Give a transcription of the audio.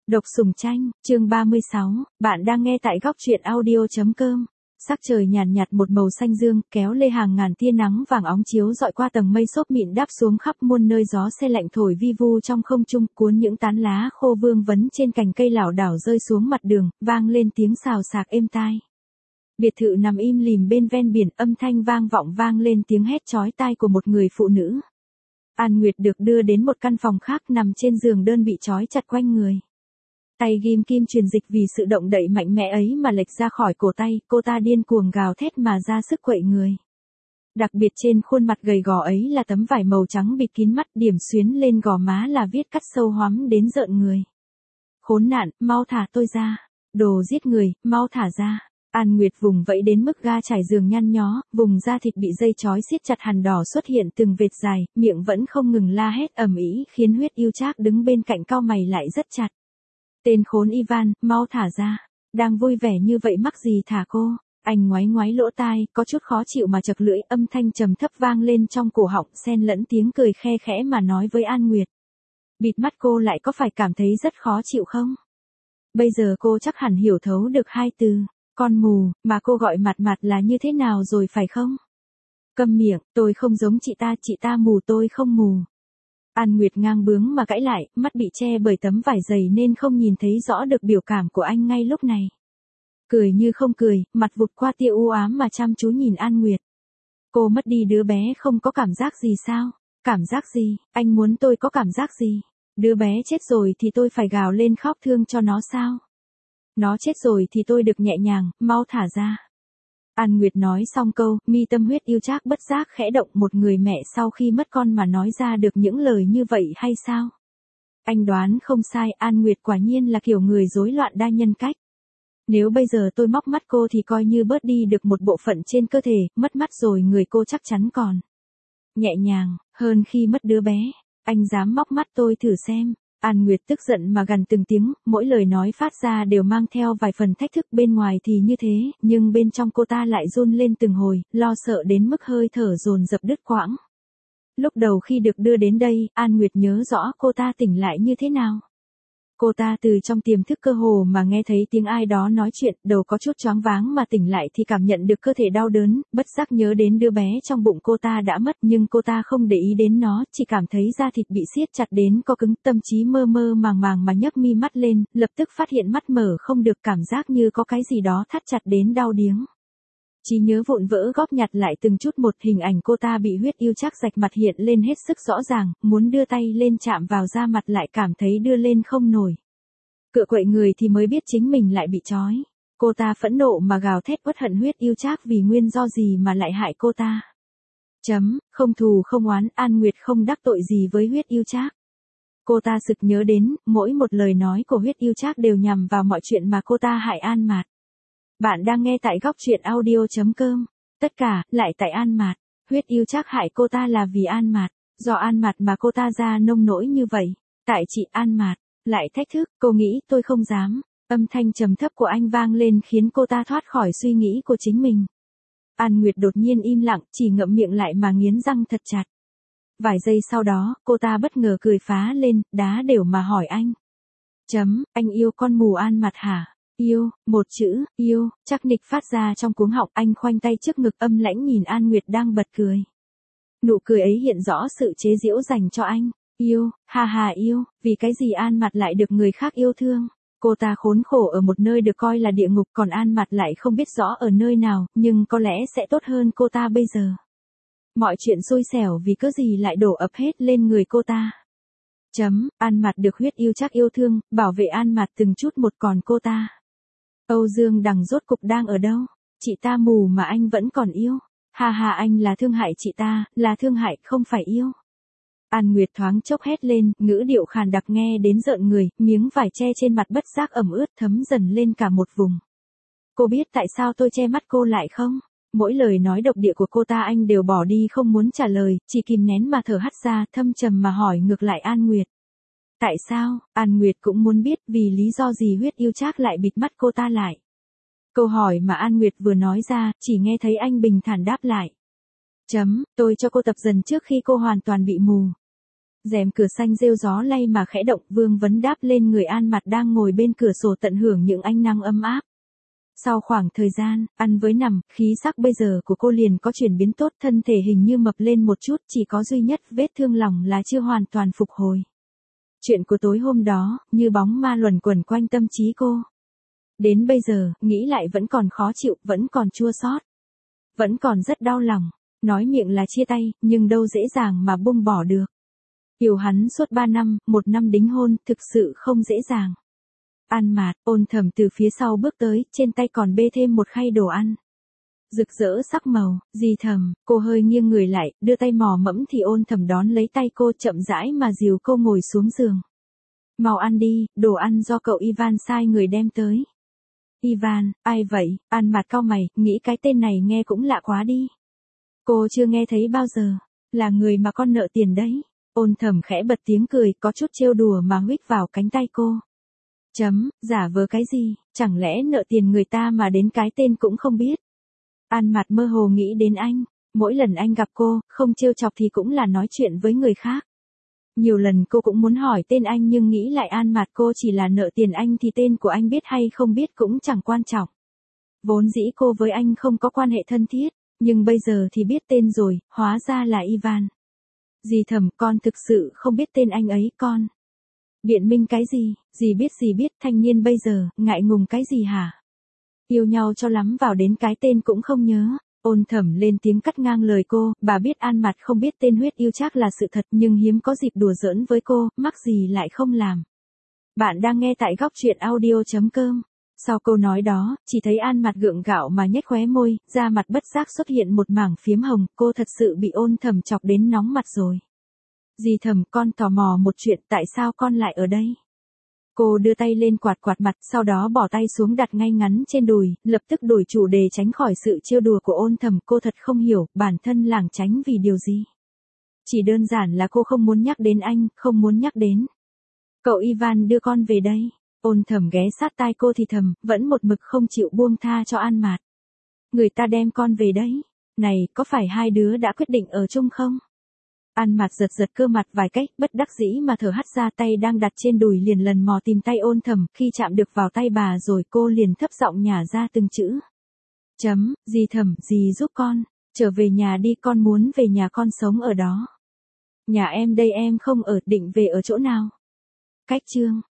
Độc sủng tranh, chương 36, bạn đang nghe tại góc truyện audio.com. Sắc trời nhàn nhạt một màu xanh dương, kéo lê hàng ngàn tia nắng vàng óng chiếu dọi qua tầng mây xốp mịn đáp xuống khắp muôn nơi, gió se lạnh thổi vi vu trong không trung, cuốn những tán lá khô vương vấn trên cành cây lảo đảo rơi xuống mặt đường, vang lên tiếng xào xạc êm tai. Biệt thự nằm im lìm bên ven biển, âm thanh vang lên tiếng hét chói tai của một người phụ nữ. An Nguyệt được đưa đến một căn phòng khác, nằm trên giường đơn bị trói chặt quanh người. Tay ghim kim truyền dịch vì sự động đậy mạnh mẽ ấy mà lệch ra khỏi cổ tay, cô ta điên cuồng gào thét mà ra sức quậy người. Đặc biệt trên khuôn mặt gầy gò ấy là tấm vải màu trắng bịt kín mắt, điểm xuyến lên gò má là viết cắt sâu hoắm đến rợn người. Khốn nạn, mau thả tôi ra. Đồ giết người, mau thả ra. An Nguyệt vùng vẫy đến mức ga trải giường nhăn nhó, vùng da thịt bị dây trói siết chặt hằn đỏ xuất hiện từng vệt dài, miệng vẫn không ngừng la hét ầm ĩ, khiến Huyết Yêu Trác đứng bên cạnh cau mày lại rất chặt. Tên khốn Ivan, mau thả ra. Đang vui vẻ như vậy mắc gì thả cô. Anh ngoáy ngoáy lỗ tai, có chút khó chịu mà chật lưỡi, âm thanh trầm thấp vang lên trong cổ họng, xen lẫn tiếng cười khe khẽ mà nói với An Nguyệt. Bịt mắt cô lại có phải cảm thấy rất khó chịu không? Bây giờ cô chắc hẳn hiểu thấu được hai từ, con mù, mà cô gọi mặt mặt là như thế nào rồi phải không? Câm miệng, tôi không giống chị ta mù, tôi không mù. An Nguyệt ngang bướng mà cãi lại, mắt bị che bởi tấm vải dày nên không nhìn thấy rõ được biểu cảm của anh ngay lúc này. Cười như không cười, mặt vụt qua tia u ám mà chăm chú nhìn An Nguyệt. Cô mất đi đứa bé không có cảm giác gì sao? Cảm giác gì? Anh muốn tôi có cảm giác gì? Đứa bé chết rồi thì tôi phải gào lên khóc thương cho nó sao? Nó chết rồi thì tôi được nhẹ nhàng, mau thả ra. An Nguyệt nói xong câu, mi tâm Huyết Yêu Trác bất giác khẽ động, một người mẹ sau khi mất con mà nói ra được những lời như vậy hay sao? Anh đoán không sai, An Nguyệt quả nhiên là kiểu người rối loạn đa nhân cách. Nếu bây giờ tôi móc mắt cô thì coi như bớt đi được một bộ phận trên cơ thể, mất mắt rồi người cô chắc chắn còn nhẹ nhàng hơn khi mất đứa bé. Anh dám móc mắt tôi thử xem. An Nguyệt tức giận mà gằn từng tiếng, mỗi lời nói phát ra đều mang theo vài phần thách thức, bên ngoài thì như thế, nhưng bên trong cô ta lại run lên từng hồi, lo sợ đến mức hơi thở dồn dập đứt quãng. Lúc đầu khi được đưa đến đây, An Nguyệt nhớ rõ cô ta tỉnh lại như thế nào. Cô ta từ trong tiềm thức cơ hồ mà nghe thấy tiếng ai đó nói chuyện, đầu có chút choáng váng mà tỉnh lại thì cảm nhận được cơ thể đau đớn, bất giác nhớ đến đứa bé trong bụng cô ta đã mất, nhưng cô ta không để ý đến nó, chỉ cảm thấy da thịt bị siết chặt đến co cứng, tâm trí mơ mơ màng màng mà nhấc mi mắt lên, lập tức phát hiện mắt mở không được, cảm giác như có cái gì đó thắt chặt đến đau điếng. Trí nhớ vụn vỡ góp nhặt lại từng chút một, hình ảnh cô ta bị Huyết Yêu Trác rạch mặt hiện lên hết sức rõ ràng, muốn đưa tay lên chạm vào da mặt lại cảm thấy đưa lên không nổi. Cựa quậy người thì mới biết chính mình lại bị trói. Cô ta phẫn nộ mà gào thét uất hận Huyết Yêu Trác vì nguyên do gì mà lại hại cô ta. Không thù không oán, An Nguyệt không đắc tội gì với Huyết Yêu Trác. Cô ta sực nhớ đến, mỗi một lời nói của Huyết Yêu Trác đều nhằm vào mọi chuyện mà cô ta hại An Mạt. Bạn đang nghe tại góc truyện audio.com. Tất cả, lại tại An Mạt. Huyết Yêu Trác hại cô ta là vì An Mạt. Do An Mạt mà cô ta ra nông nỗi như vậy. Tại chị An Mạt. Lại thách thức, cô nghĩ tôi không dám. Âm thanh trầm thấp của anh vang lên khiến cô ta thoát khỏi suy nghĩ của chính mình. An Nguyệt đột nhiên im lặng, chỉ ngậm miệng lại mà nghiến răng thật chặt. Vài giây sau đó, cô ta bất ngờ cười phá lên, đá đều mà hỏi anh. Anh yêu con mù An Mạt hả? Yêu, một chữ, yêu, chắc nịch phát ra trong cuống họng, anh khoanh tay trước ngực âm lãnh nhìn An Nguyệt đang bật cười. Nụ cười ấy hiện rõ sự chế giễu dành cho anh. Yêu, ha ha yêu, vì cái gì An Mạt lại được người khác yêu thương? Cô ta khốn khổ ở một nơi được coi là địa ngục, còn An Mạt lại không biết rõ ở nơi nào, nhưng có lẽ sẽ tốt hơn cô ta bây giờ. Mọi chuyện xui xẻo vì cớ gì lại đổ ập hết lên người cô ta. An Mạt được Huyết Yêu Trác yêu thương, bảo vệ An Mạt từng chút một, còn cô ta. Âu Dương Đằng rốt cục đang ở đâu? Chị ta mù mà anh vẫn còn yêu. Ha ha, anh là thương hại chị ta, là thương hại, không phải yêu. An Nguyệt thoáng chốc hét lên, ngữ điệu khàn đặc nghe đến rợn người, miếng vải che trên mặt bất giác ẩm ướt thấm dần lên cả một vùng. Cô biết tại sao tôi che mắt cô lại không? Mỗi lời nói độc địa của cô ta anh đều bỏ đi không muốn trả lời, chỉ kìm nén mà thở hắt ra, thâm trầm mà hỏi ngược lại An Nguyệt. Tại sao? An Nguyệt cũng muốn biết vì lý do gì Huyết Yêu Trác lại bịt mắt cô ta lại. Câu hỏi mà An Nguyệt vừa nói ra, chỉ nghe thấy anh bình thản đáp lại. Tôi cho cô tập dần trước khi cô hoàn toàn bị mù. Rèm cửa xanh rêu gió lay mà khẽ động, vương vấn đáp lên người An Mạt đang ngồi bên cửa sổ tận hưởng những ánh nắng ấm áp. Sau khoảng thời gian, ăn với nằm, khí sắc bây giờ của cô liền có chuyển biến tốt, thân thể hình như mập lên một chút, chỉ có duy nhất vết thương lòng là chưa hoàn toàn phục hồi. Chuyện của tối hôm đó, như bóng ma luẩn quẩn quanh tâm trí cô. Đến bây giờ, nghĩ lại vẫn còn khó chịu, vẫn còn chua xót, vẫn còn rất đau lòng. Nói miệng là chia tay, nhưng đâu dễ dàng mà buông bỏ được. Yêu hắn suốt 3 năm, 1 năm đính hôn, thực sự không dễ dàng. An Mạt, Ôn Thẩm từ phía sau bước tới, trên tay còn bê thêm một khay đồ ăn. Rực rỡ sắc màu, Dì Thẩm, cô hơi nghiêng người lại, đưa tay mò mẫm thì Ôn Thẩm đón lấy tay cô chậm rãi mà dìu cô ngồi xuống giường. Mau ăn đi, đồ ăn do cậu Ivan sai người đem tới. Ivan, ai vậy? An Mạt cau mày, nghĩ cái tên này nghe cũng lạ quá đi. Cô chưa nghe thấy bao giờ, là người mà con nợ tiền đấy. Ôn Thẩm khẽ bật tiếng cười, có chút trêu đùa mà huých vào cánh tay cô. Giả vờ cái gì, chẳng lẽ nợ tiền người ta mà đến cái tên cũng không biết. An Mạt mơ hồ nghĩ đến anh, mỗi lần anh gặp cô, không trêu chọc thì cũng là nói chuyện với người khác. Nhiều lần cô cũng muốn hỏi tên anh nhưng nghĩ lại An Mạt cô chỉ là nợ tiền anh thì tên của anh biết hay không biết cũng chẳng quan trọng. Vốn dĩ cô với anh không có quan hệ thân thiết, nhưng bây giờ thì biết tên rồi, hóa ra là Ivan. Dì Thẩm, con thực sự không biết tên anh ấy con. Biện minh cái gì, dì biết, thanh niên bây giờ, ngại ngùng cái gì hả? Yêu nhau cho lắm vào đến cái tên cũng không nhớ. Ôn Thẩm lên tiếng cắt ngang lời cô, bà biết An Mạt không biết tên huyết yêu Trác là sự thật nhưng hiếm có dịp đùa giỡn với cô, mắc gì lại không làm. Bạn đang nghe tại góc truyện audio.com. Sau câu nói đó, chỉ thấy An Mạt gượng gạo mà nhếch khóe môi, da mặt bất giác xuất hiện một mảng phiếm hồng, cô thật sự bị Ôn Thẩm chọc đến nóng mặt rồi. Dì Thẩm, con tò mò một chuyện, tại sao con lại ở đây? Cô đưa tay lên quạt mặt, sau đó bỏ tay xuống đặt ngay ngắn trên đùi, lập tức đổi chủ đề tránh khỏi sự trêu đùa của Ôn Thẩm. Cô thật không hiểu, bản thân lảng tránh vì điều gì. Chỉ đơn giản là cô không muốn nhắc đến anh, không muốn nhắc đến. Cậu Ivan đưa con về đây. Ôn Thẩm ghé sát tai cô thì thầm, vẫn một mực không chịu buông tha cho An Mạt. Người ta đem con về đấy. Này, có phải hai đứa đã quyết định ở chung không? An Mạt giật cơ mặt vài cách, bất đắc dĩ mà thở hắt ra, tay đang đặt trên đùi liền lần mò tìm tay Ôn Thẩm, khi chạm được vào tay bà rồi cô liền thấp giọng nhả ra từng chữ. Dì Thẩm, dì giúp con, trở về nhà đi, con muốn về nhà con sống ở đó. Nhà em đây em không ở, định về ở chỗ nào? Cách chương.